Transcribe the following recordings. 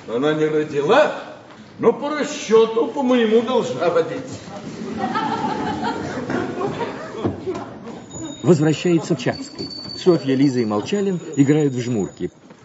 Она не родила, но по расчету, по моему, должна родить. Возвращается Чацкий. Софья, Лиза и Молчалин играют в жмурки.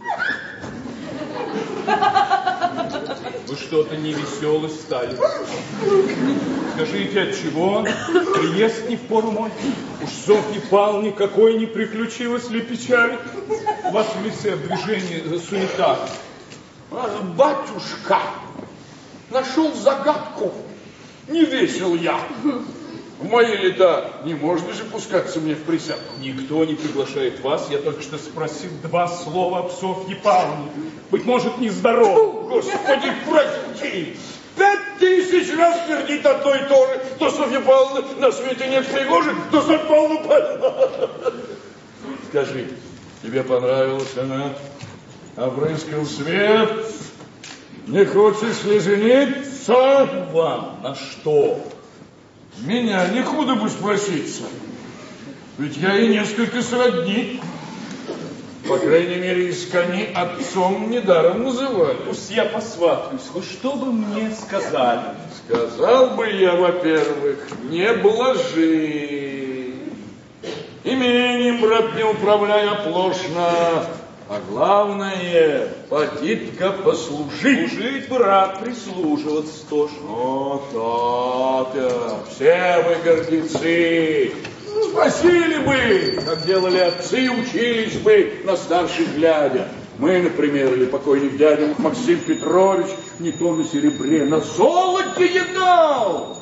Вы что-то невеселы стали. Скажите, от чего? Приезд не в пору мой. Уж Софье Павловне какой не приключилась ли печаль? У вас в лице в движении суета. Батюшка, нашел загадку. Не весел я. В мои лета не можно же пускаться мне в присягу. Никто не приглашает вас. Я только что спросил 2 слова об Софье Павловне. Быть может, нездоров. Господи, прости. 5000 раз твердит одно и то же. То Софья Павловна на свете нет пригожи, то Софья Павловна больна. Скажи, тебе понравилась она? Обрызгал свет? Не хочешь ли жениться? Вам на что? Меня не худо бы спроситься. Ведь я и несколько сродни. По крайней мере, из коней отцом недаром называли. Пусть я посватаюсь. Вы что бы мне сказали? Сказал бы я, во-первых, не блажи. Имением, брат, не управляй оплошно. А главное, подитка послужить. Служить бы рад, прислуживаться тоже. Вот то-то. Все вы гордецы. Спросили бы, как делали отцы, учились бы на старших глядя. Мы, например, или покойник дядя Максим Петрович, не то на серебре, на золоте едал.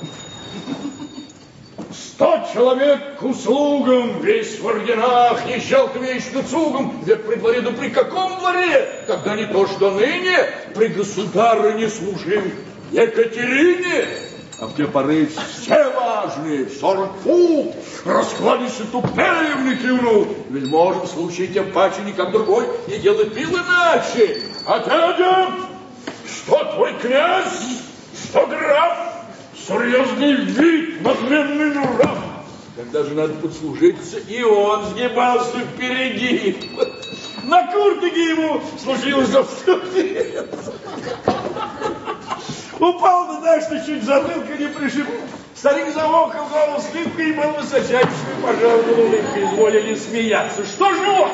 100 человек к услугам, весь в орденах, езжал к вечно цугам, век при дворе, да при каком дворе? Тогда не то, что ныне, при государыне служил Екатерине. А в те поры все важные, 40 фут, раскланяйся тупеевны кивнул. Вельможа в случае тем паче никак другой, и дело пил иначе. А дядя, что твой князь, что граф, серьезный вид, надменный нрав. Когда же надо подслужиться, и он сгибался впереди. На куртике ему случилось за все. Упал на так, что чуть затылка не пришиб. Старик замокал голову скидкой и был высочайшей пожарной улыбкой. Изволили смеяться. Что же он?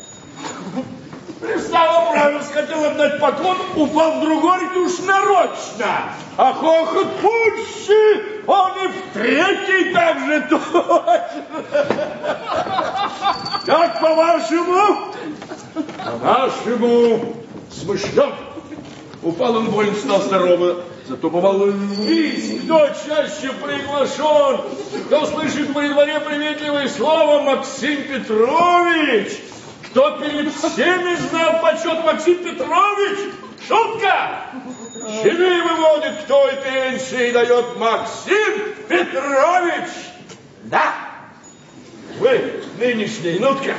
Пристал, оправился, хотел отдать поклон, упал в другой, и уж нарочно. А хохот пуще, он и в третий так же точно. Как по-вашему? По-нашему смышлен. Упал он больно, стал здорово. Зато бывало, вись, кто чаще приглашен, кто слышит при дворе приветливое слово Максим Петрович. Кто перед всеми знал почет Максим Петрович? Шутка! Чины выводит, кто и пенсии дает Максим Петрович. Да. Вы нынешний, ну-ка.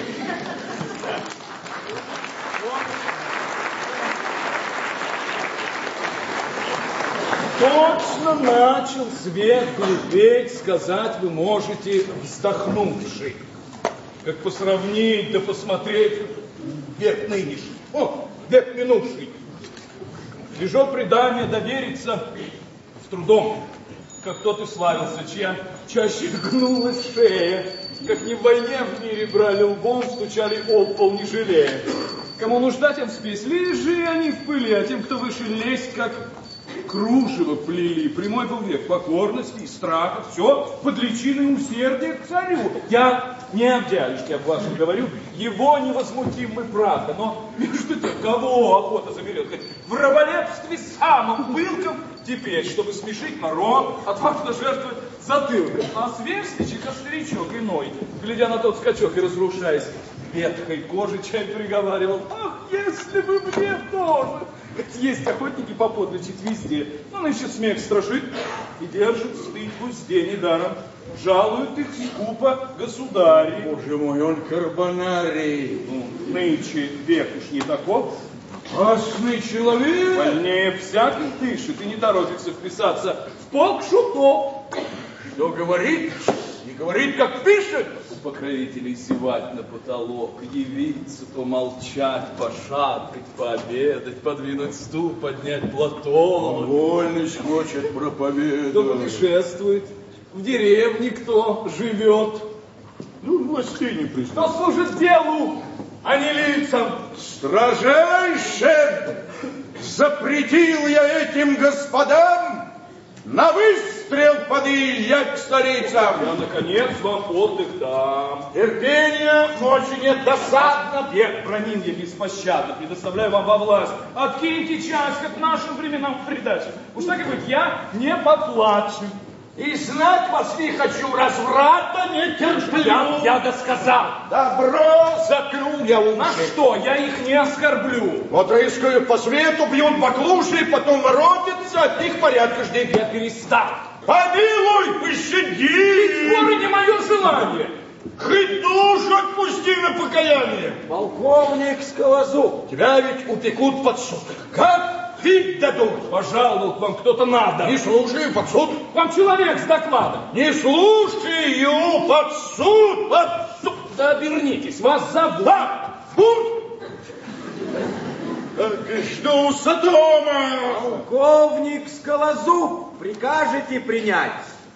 Точно начал свет глупеть, сказать вы можете, вздохнувши. Как посравнить, да посмотреть век нынешний, век минувший. Лежит предание довериться с трудом, как тот и славился, чья чаще гнулась шея, как не в войне в мире брали лбом, стучали об пол не жалея. Кому нужда, тем спесь, лежи они в пыли, а тем, кто выше лезть, как кружево плели. Прямой был век покорности и страха, все под личиной усердия к царю. Я не об дядюшке, об вашем говорю, его невозмутимый правда, но между тем, кого охота заберет, в раболепстве самым пылком, теперь, чтобы смешить народ, отважно жертвует затылком, а сверстничек, а старичок иной, глядя на тот скачок и разрушаясь ветхой кожи, чай приговаривал: ах, если бы мне тоже. Есть охотники поподлечить везде, но нынче смех страшит и держит стыд в узде недаром. Жалуют их скупо государи. Боже мой, он карбонарий. Нынче век уж не таков. Опасный человек. Больнее всякий дышит и не торопится вписаться в полк шутов. Что говорит? и говорит, как пишет. У покровителей зевать на потолок, явиться, помолчать, пошаткать, пообедать, подвинуть стул, поднять платок. Вольность хочет проповедовать. Кто путешествует, в деревне кто живет. Ну, властей не Кто признал. служит делу, а не лицам. Строжайше запретил я этим господам на выстрел подъезжать к столицам. Я, наконец, вам отдых дам. Терпения ночи нет, досадно. Век бронин я беспощадно, предоставляю вам во власть. Откиньте часть, как нашим временам в придачу. Уж так и быть, я не поплачу. И знать вас не хочу, разврата не терплю. Я досказал. Добро закрыл я уши. На что? Я их не оскорблю. Вот рыскают по свету, бьют баклуши, и потом воротятся, от них порядка жди. Я перестал. Помилуй, пощади. Скоро не мое желание. Хоть душу отпусти на покаяние. Полковник Скалозуб. Тебя ведь упекут под суд. Как? Пить дадут. Пожаловал к вам кто-то надо. Не слушаю под суд. Вам человек с докладом. Не слушаю под суд, под суд. Да обернитесь, вас зовут. Да, будь. Жду Содома. Полковник Скалозуб, прикажете принять?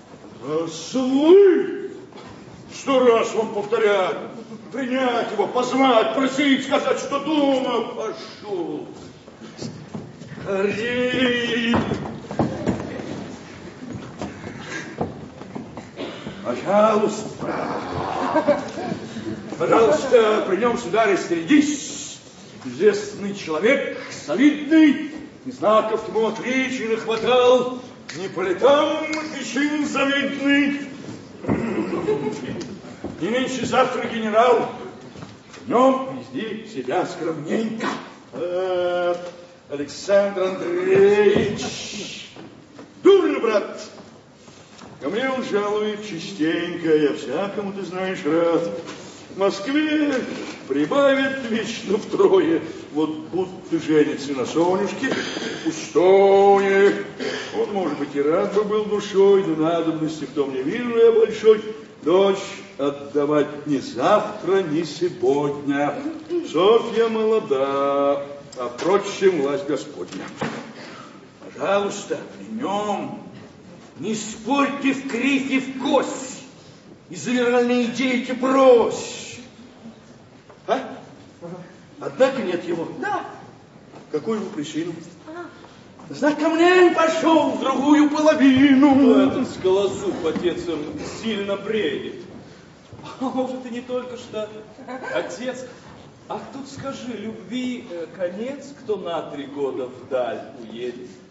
Слышь, 100 раз вам повторяю. Принять его, позвать, просить, сказать, что дома. Пошел. Гори. Пожалуйста, при нем, сударь, стерегись. Известный человек, солидный, и знаков ему отличий нахватал, не по летам причин завидный. Не меньше завтра генерал, в нем везди себя скромненько. Александр Андреевич, дурно, брат. Ко мне он жалует частенько, я всякому, ты знаешь, рад. В Москве прибавят вечно втрое, вот будто женится на Сонюшке, пустое. Он, может быть, и рад бы был душой, но надобности в том не вижу я большой. Дочь отдавать ни завтра, ни сегодня. Софья молода, а впрочем, власть Господня. Пожалуйста, при нем не спорьте в кривь и в кость, и за либеральные идеи брось. А? Однако нет его. Да. Какую причину? Знакомлень пошел в другую половину. Этот Скалозуб, отец, он сильно бредит. А может, и не только что отец. Ах, тут скажи, любви конец, кто на 3 года вдаль уедет.